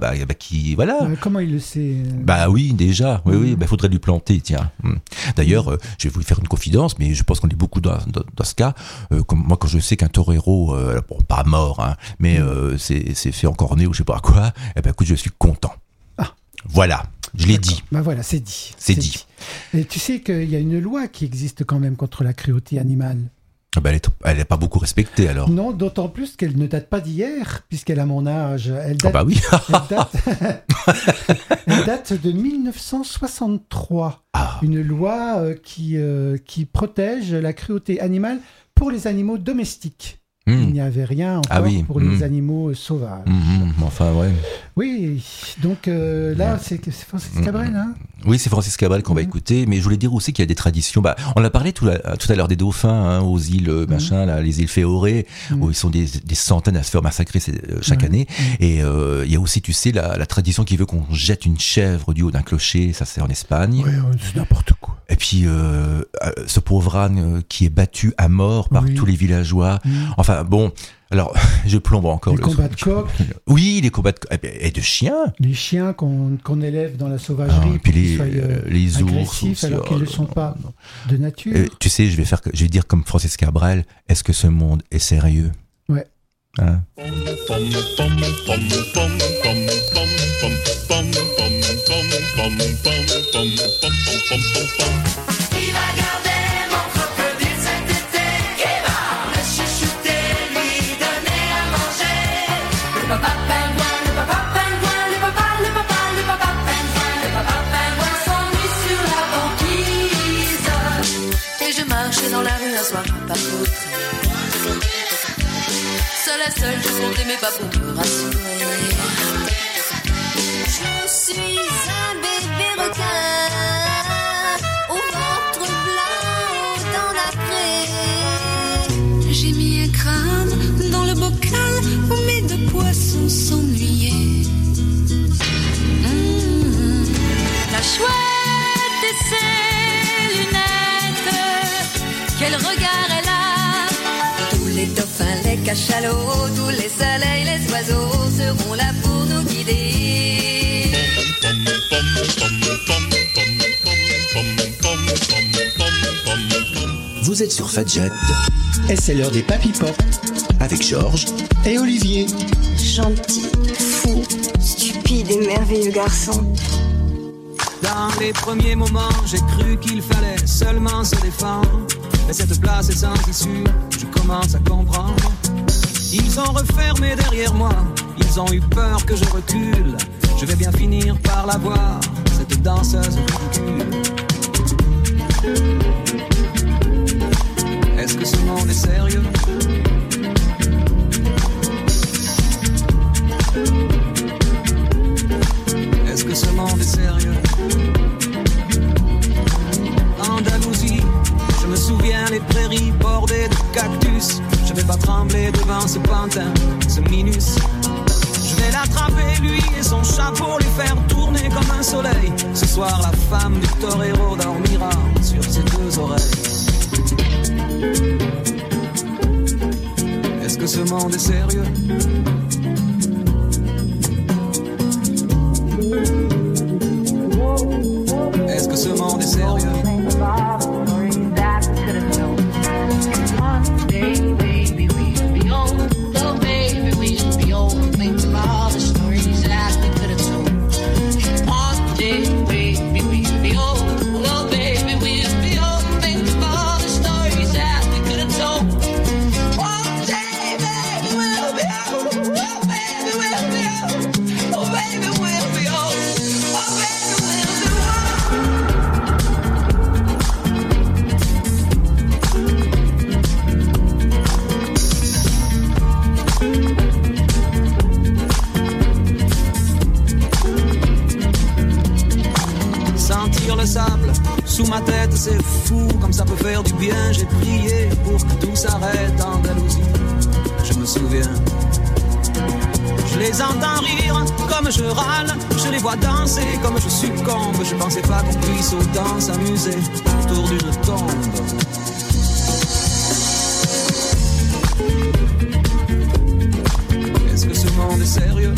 Voilà. Comment il le sait Oui, déjà. Oui, faudrait lui planter, tiens. D'ailleurs, je vais vous faire une confidence, mais je pense qu'on est beaucoup dans ce cas. Moi, quand je sais qu'un torero, pas mort, hein, mais c'est fait encorné ou je sais pas quoi, écoute, je suis content. Voilà, je l'ai dit. Voilà, c'est dit. C'est dit. Et tu sais qu'il y a une loi qui existe quand même contre la cruauté animale. Elle n'est pas beaucoup respectée alors. Non, d'autant plus qu'elle ne date pas d'hier, puisqu'elle a mon âge. Elle date de 1963. Une loi qui protège la cruauté animale pour les animaux domestiques. Il n'y avait rien encore pour les animaux sauvages. Enfin, ouais. Oui, donc là, c'est Francis Cabrel, hein. Oui, c'est Francis Cabrel qu'on va écouter, mais je voulais dire aussi qu'il y a des traditions. On a parlé tout à l'heure des dauphins, hein, aux îles les îles Féoré, où ils sont des centaines à se faire massacrer chaque année. Et il y a aussi, tu sais, la tradition qui veut qu'on jette une chèvre du haut d'un clocher, ça c'est en Espagne. Oui, c'est n'importe quoi. Et puis ce pauvre âne qui est battu à mort par tous les villageois. Enfin bon, alors je plombe encore les combats de coqs. Oui, les combats et de chiens. Les chiens qu'on élève dans la sauvagerie, puis qu'ils soient les agressifs ours, alors qu'ils ne le sont pas de nature. Tu sais, je vais dire comme Francis Cabrel, est-ce que ce monde est sérieux ? Ouais. Hein ? Dans la rue un soir, pas foutre. Seule, je comptais mes pas pour me rassurer. Je suis un bébé requin, au ventre blanc, dans la craie. J'ai mis un crâne dans le bocal où mes deux poissons s'ennuyaient. La chouette et ses lunettes, quel regard elle a! Tous les dauphins, les cachalots, tous les soleils, les oiseaux seront là pour nous guider. Vous êtes sur Fadjet, et c'est l'heure des Papy Pop, avec Georges et Olivier. Gentil, fou, stupide et merveilleux garçon. Dans les premiers moments, j'ai cru qu'il fallait seulement se défendre. Mais cette place est sans issue, je commence à comprendre. Ils ont refermé derrière moi, ils ont eu peur que je recule. Je vais bien finir par la voir, cette danseuse ridicule. Est-ce que ce monde est sérieux? faire tourner comme un soleil. Ce soir la femme du torero dormira sur ses deux oreilles. Est-ce que ce monde est sérieux? Est-ce que ce monde est sérieux? Sous ma tête, c'est fou, comme ça peut faire du bien. J'ai prié pour que tout s'arrête en Andalousie. Je me souviens. Je les entends rire comme je râle. Je les vois danser comme je succombe. Je pensais pas qu'on puisse autant s'amuser autour d'une tombe. Est-ce que ce monde est sérieux?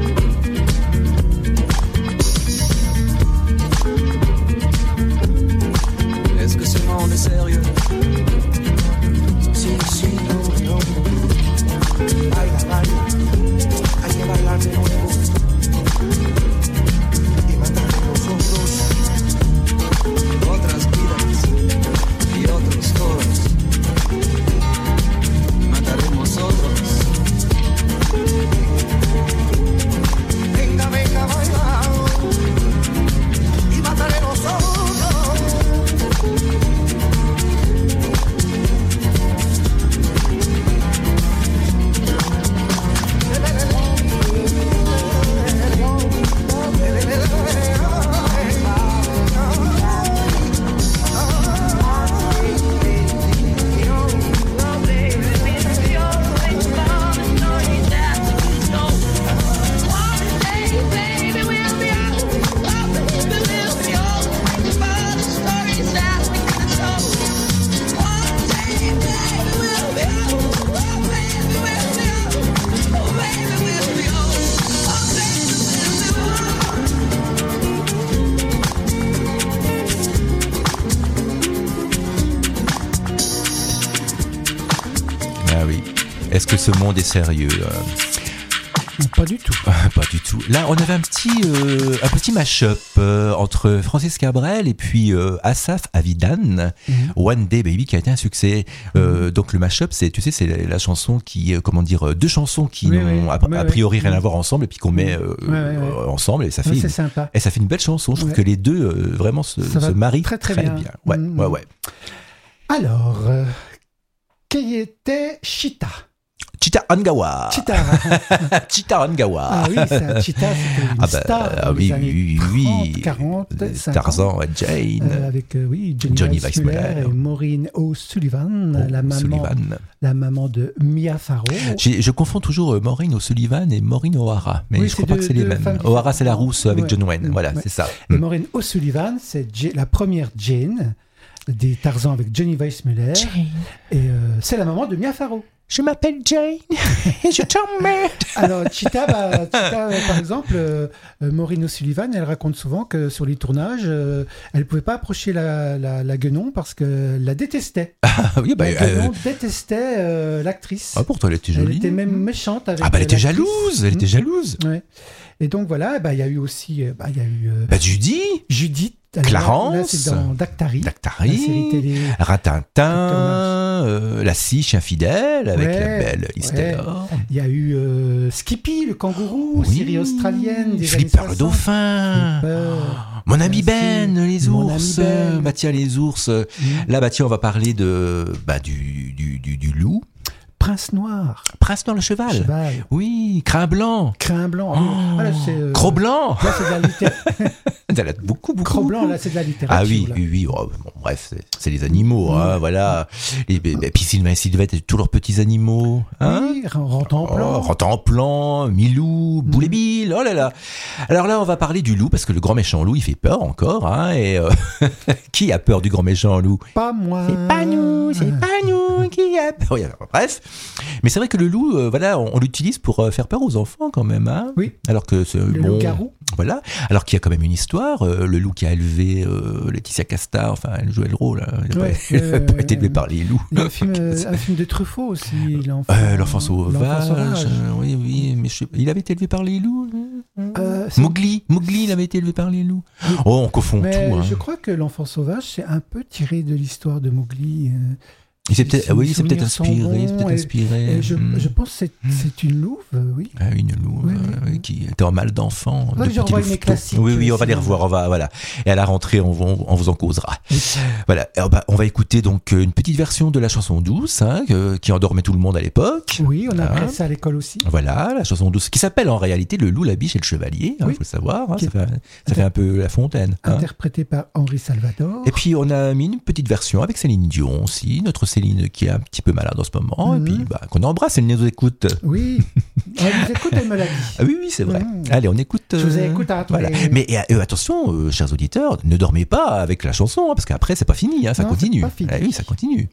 On est sérieux. Sí, sí, no, no. Baila, baila. Hay que bailar de nuevo. Y matar nosotros otras vidas y otros toros. Mataremos otros. Venga, venga, baila. Y mataremos otros. Est-ce que ce monde est sérieux? Pas du tout. Pas du tout. Là, on avait un petit mash-up entre Francis Cabrel et puis Asaf Avidan, One Day Baby, qui a été un succès. Donc le mash-up, c'est la chanson qui, deux chansons qui n'ont a priori rien à voir ensemble et puis qu'on met ensemble et ça fait sympa. Et ça fait une belle chanson. Je trouve que les deux vraiment se marient très bien. Ouais. Alors, qui était Chita? Chita Angawa. Chita Angawa. Ah oui, Chita, c'était une star dans les années 30, 40, 50. Tarzan et Jane. Avec, Johnny Weissmuller et Maureen O'Sullivan, la maman de Mia Farrow. Je confonds toujours Maureen O'Sullivan et Maureen O'Hara, mais je crois pas que c'est les mêmes. O'Hara, c'est la rousse avec John Wayne. Voilà, c'est ça. Et Maureen O'Sullivan, c'est la première Jane des Tarzan avec Johnny Weissmuller. Et c'est la maman de Mia Farrow. Je m'appelle Jane et je t'emmerde. Alors, Chita, par exemple, Maureen O'Sullivan, elle raconte souvent que sur les tournages, elle ne pouvait pas approcher la guenon parce qu'elle la détestait. Ah oui, la guenon détestait l'actrice. Ah, pourtant, elle était jolie. Elle était même méchante avec elle était jalouse. Elle était jalouse. Ouais. Et donc, voilà, il y a eu aussi... Judith. Clarence, là, c'est dans Dactari, la série télé. Ratintin, La scie, chien fidèle, avec la belle Esther. Il y a eu Skippy, le kangourou, série australienne des Flipper années 60. le dauphin. Mon ami Ben, les ours. Les ours. Là, on va parler du loup. Prince Noir le cheval. Oui, Crin Blanc. Croc Blanc. Là, c'est de la littérature. Elle a beaucoup. Croc Blanc, là, c'est de la littérature. Ah oui. bref, c'est les animaux, hein, voilà. Et puis Sylvain et Sylvette, tous leurs petits animaux. Hein, oui, Rantanplan. Rantanplan, Milou, Boule et Bill, oh là là. Alors là, on va parler du loup, parce que le grand méchant loup, il fait peur encore. Hein, et qui a peur du grand méchant loup? Pas moi. C'est pas nous qui a peur. Oui, alors, bref. Mais c'est vrai que le loup, voilà, on l'utilise pour faire peur aux enfants quand même. Hein, oui. Alors que le loup-garou. Voilà. Alors qu'il y a quand même une histoire. Le loup qui a élevé Laetitia Casta, enfin, elle jouait le rôle. Hein, elle n'a pas été élevée par les loups. Un film de Truffaut aussi. L'enfant sauvage. Oui, mais il avait été élevé par les loups. Mowgli, il avait été élevé par les loups. Oh, on confond tout. Hein. Je crois que l'enfant sauvage, c'est un peu tiré de l'histoire de Mowgli. Il s'est peut-être inspiré. Je pense que c'est une louve, oui. Ah, une louve, oui, qui était en mal d'enfant. Je revois une classique. Oui, on va les revoir. Voilà. Et à la rentrée, on vous en causera. Oui. Voilà. On va écouter donc une petite version de la chanson douce, hein, qui endormait tout le monde à l'époque. Oui, on a appris ça à l'école aussi. Voilà, la chanson douce, qui s'appelle en réalité Le loup, la biche et le chevalier. Il faut le savoir. Hein, ça fait un peu La Fontaine. Interprété par Henri Salvador. Et puis on a mis une petite version avec Céline Dion aussi, notre Céline qui est un petit peu malade en ce moment, et puis qu'on embrasse, elle nous écoute. Oui, elle nous écoute, elle me l'a dit. Ah oui, c'est vrai. Allez, on écoute. Je vous écoute à voilà. Mais attention, chers auditeurs, ne dormez pas avec la chanson, hein, parce qu'après, c'est pas fini, hein, ça continue. C'est pas fini. Ah oui, ça continue.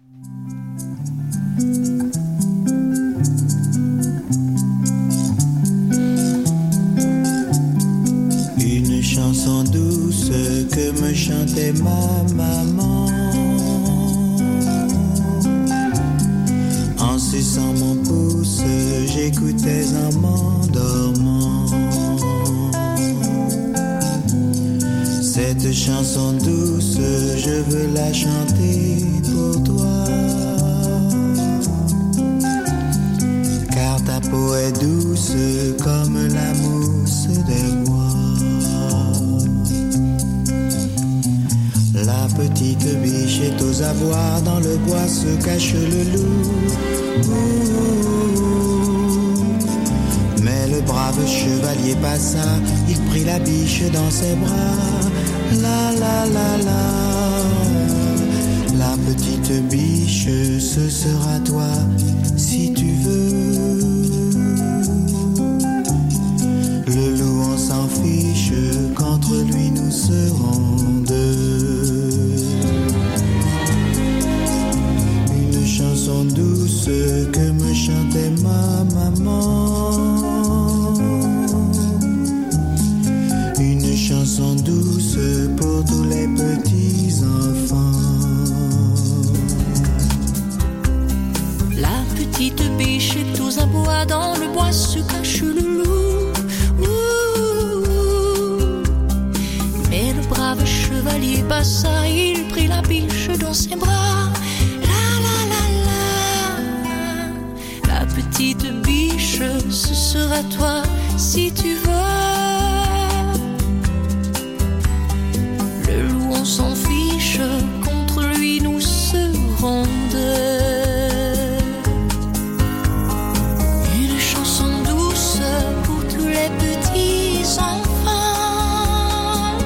Une chanson douce que me chantait ma maman, en suçant mon pouce, j'écoutais en m'endormant. Cette chanson douce, je veux la chanter pour toi, car ta peau est douce comme la mousse des bois. La petite biche est aux abois, dans le bois se cache le loup. Mais le brave chevalier passa, il prit la biche dans ses bras. La la la la, la petite biche, ce sera toi si tu veux. Le loup on s'en fiche, qu'entre lui nous serons deux. Une chanson douce que me chantait ma maman, une chanson douce pour tous les petits enfants. La petite biche est aux abois, dans le bois se cache le loup. Mais le brave chevalier passa, il prit la biche dans ses bras. La la la la, la petite biche, ce sera toi si tu veux. Le loup on s'en fiche, contre lui nous serons deux. Une chanson douce pour tous les petits enfants,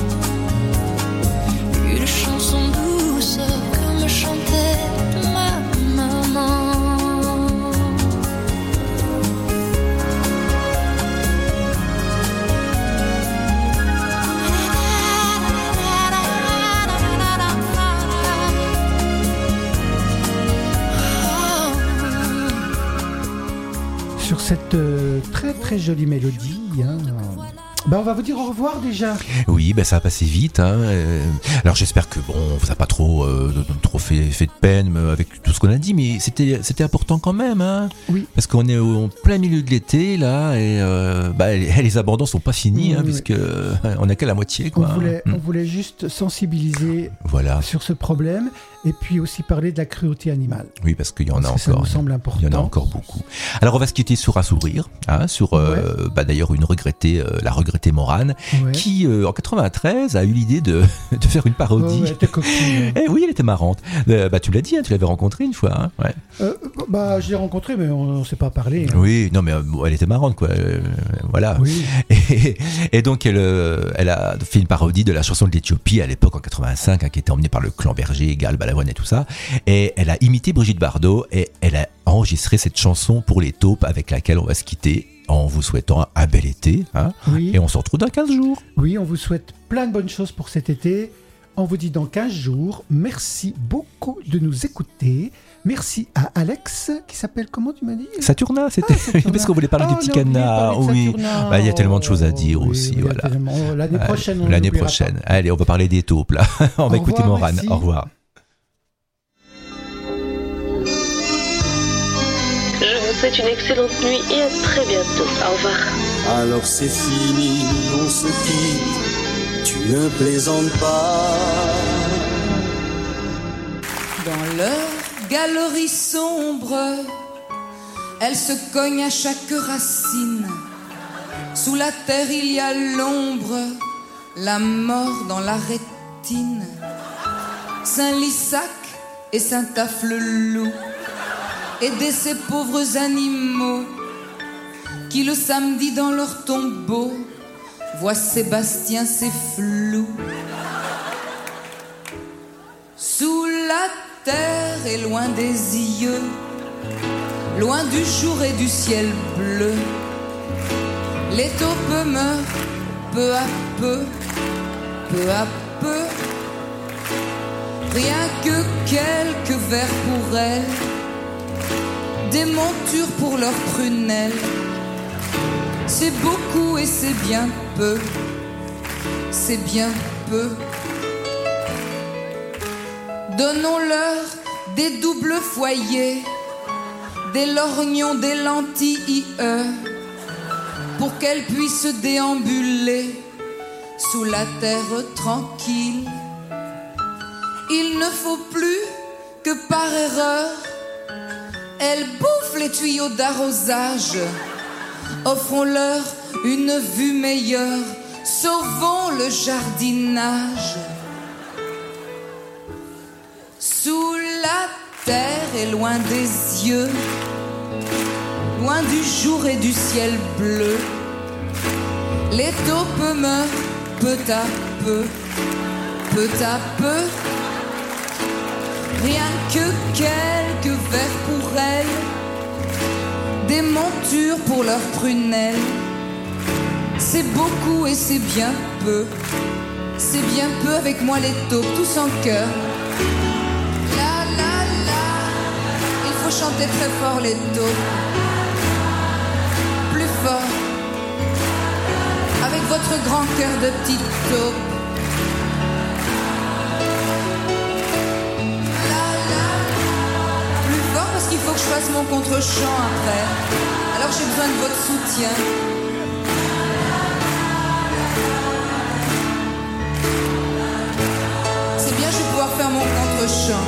une chanson douce comme chantait ma maman. Sur cette très très jolie mélodie, hein, on va vous dire au revoir déjà. Oui, ça a passé vite. Hein. Alors j'espère que on vous a pas trop fait de peine avec tout ce qu'on a dit, mais c'était important quand même. Hein. Oui. Parce qu'on est en plein milieu de l'été là, et les abandons sont pas finis, hein, puisque on n'a qu'à la moitié. Quoi. On voulait juste sensibiliser voilà. sur ce problème et puis aussi parler de la cruauté animale. Oui, parce qu'il y en a encore. Ça nous semble important. Il y en a encore beaucoup. Alors, on va se quitter sur un sourire, sur d'ailleurs la regrettée Morane, qui en 93 a eu l'idée de faire une parodie. Elle était coquine. Eh oui, elle était marrante. Tu l'as dit, tu l'avais rencontrée une fois. Je l'ai rencontrée, mais on ne s'est pas parlé. Oui, non, mais elle était marrante, quoi. Voilà. Oui. Et donc, elle a fait une parodie de la chanson de l'Éthiopie à l'époque en 85, qui était emmenée par le clan Berger, Gall, Balavoine et tout ça. Et elle a imité Brigitte Bardot et elle a enregistré cette chanson pour les taupes avec laquelle on va se quitter en vous souhaitant un bel été. Oui. Et on se retrouve dans 15 jours. Oui, on vous souhaite plein de bonnes choses pour cet été. On vous dit dans 15 jours. Merci beaucoup de nous écouter. Merci à Alex, qui s'appelle, comment tu m'as dit ? Saturnin, c'était parce qu'on voulait parler du petit canard. Oui, il y a tellement de choses à dire aussi. Voilà. L'année prochaine, l'année prochaine. Pas. Allez, on va parler des taupes là. On va écouter Morane. Merci. Au revoir. Je vous souhaite une excellente nuit et à très bientôt. Au revoir. Alors c'est fini, on se quitte. Tu ne plaisantes pas. Dans leur galerie sombre, elle se cogne à chaque racine. Sous la terre il y a l'ombre, la mort dans la rétine. Saint-Lissac et Saint-Afflelou, aider ces pauvres animaux qui le samedi dans leur tombeau voient Sébastien, c'est flou. Sous la terre et loin des yeux, loin du jour et du ciel bleu, les taupes meurent peu à peu, peu à peu. Rien que quelques vers pour elles, des montures pour leurs prunelles. C'est beaucoup et c'est bien peu, c'est bien peu. Donnons-leur des doubles foyers, des lorgnons, des lentilles, pour qu'elles puissent déambuler sous la terre tranquille. Il ne faut plus que par erreur, elles bouffent les tuyaux d'arrosage. Offrons-leur une vue meilleure, sauvons le jardinage. Sous la terre et loin des yeux, loin du jour et du ciel bleu, les taupes meurent peu à peu, peu à peu. Rien que quelques vers pour elles, des montures pour leurs prunelles. C'est beaucoup et c'est bien peu, c'est bien peu avec moi les taupes, tous en chœur. La la la, il faut chanter très fort les taupes, plus fort, avec votre grand cœur de petite taupe. Il faut que je fasse mon contre-champ après. Alors j'ai besoin de votre soutien. C'est bien, je vais pouvoir faire mon contre-champ.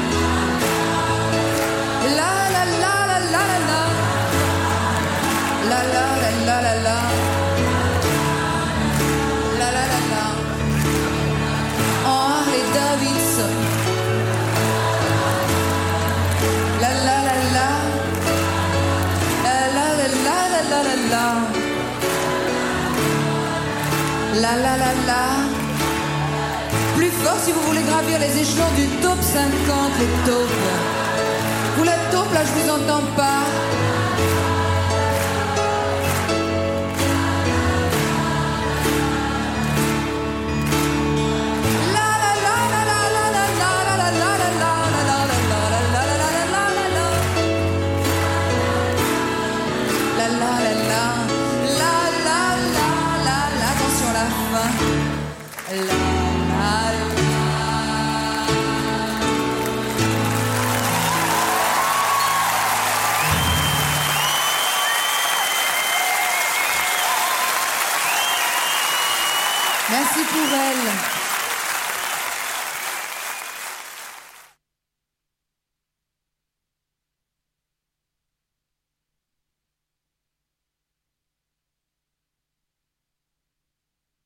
La la la la la la la. La la la la la la. La la la la. En Harley Davidson. La la la la, la la la la la la la, la la la la. Plus fort si vous voulez gravir les échelons du top 50, les taupes. Vous la taupe là, je vous entends pas. Merci pour elle.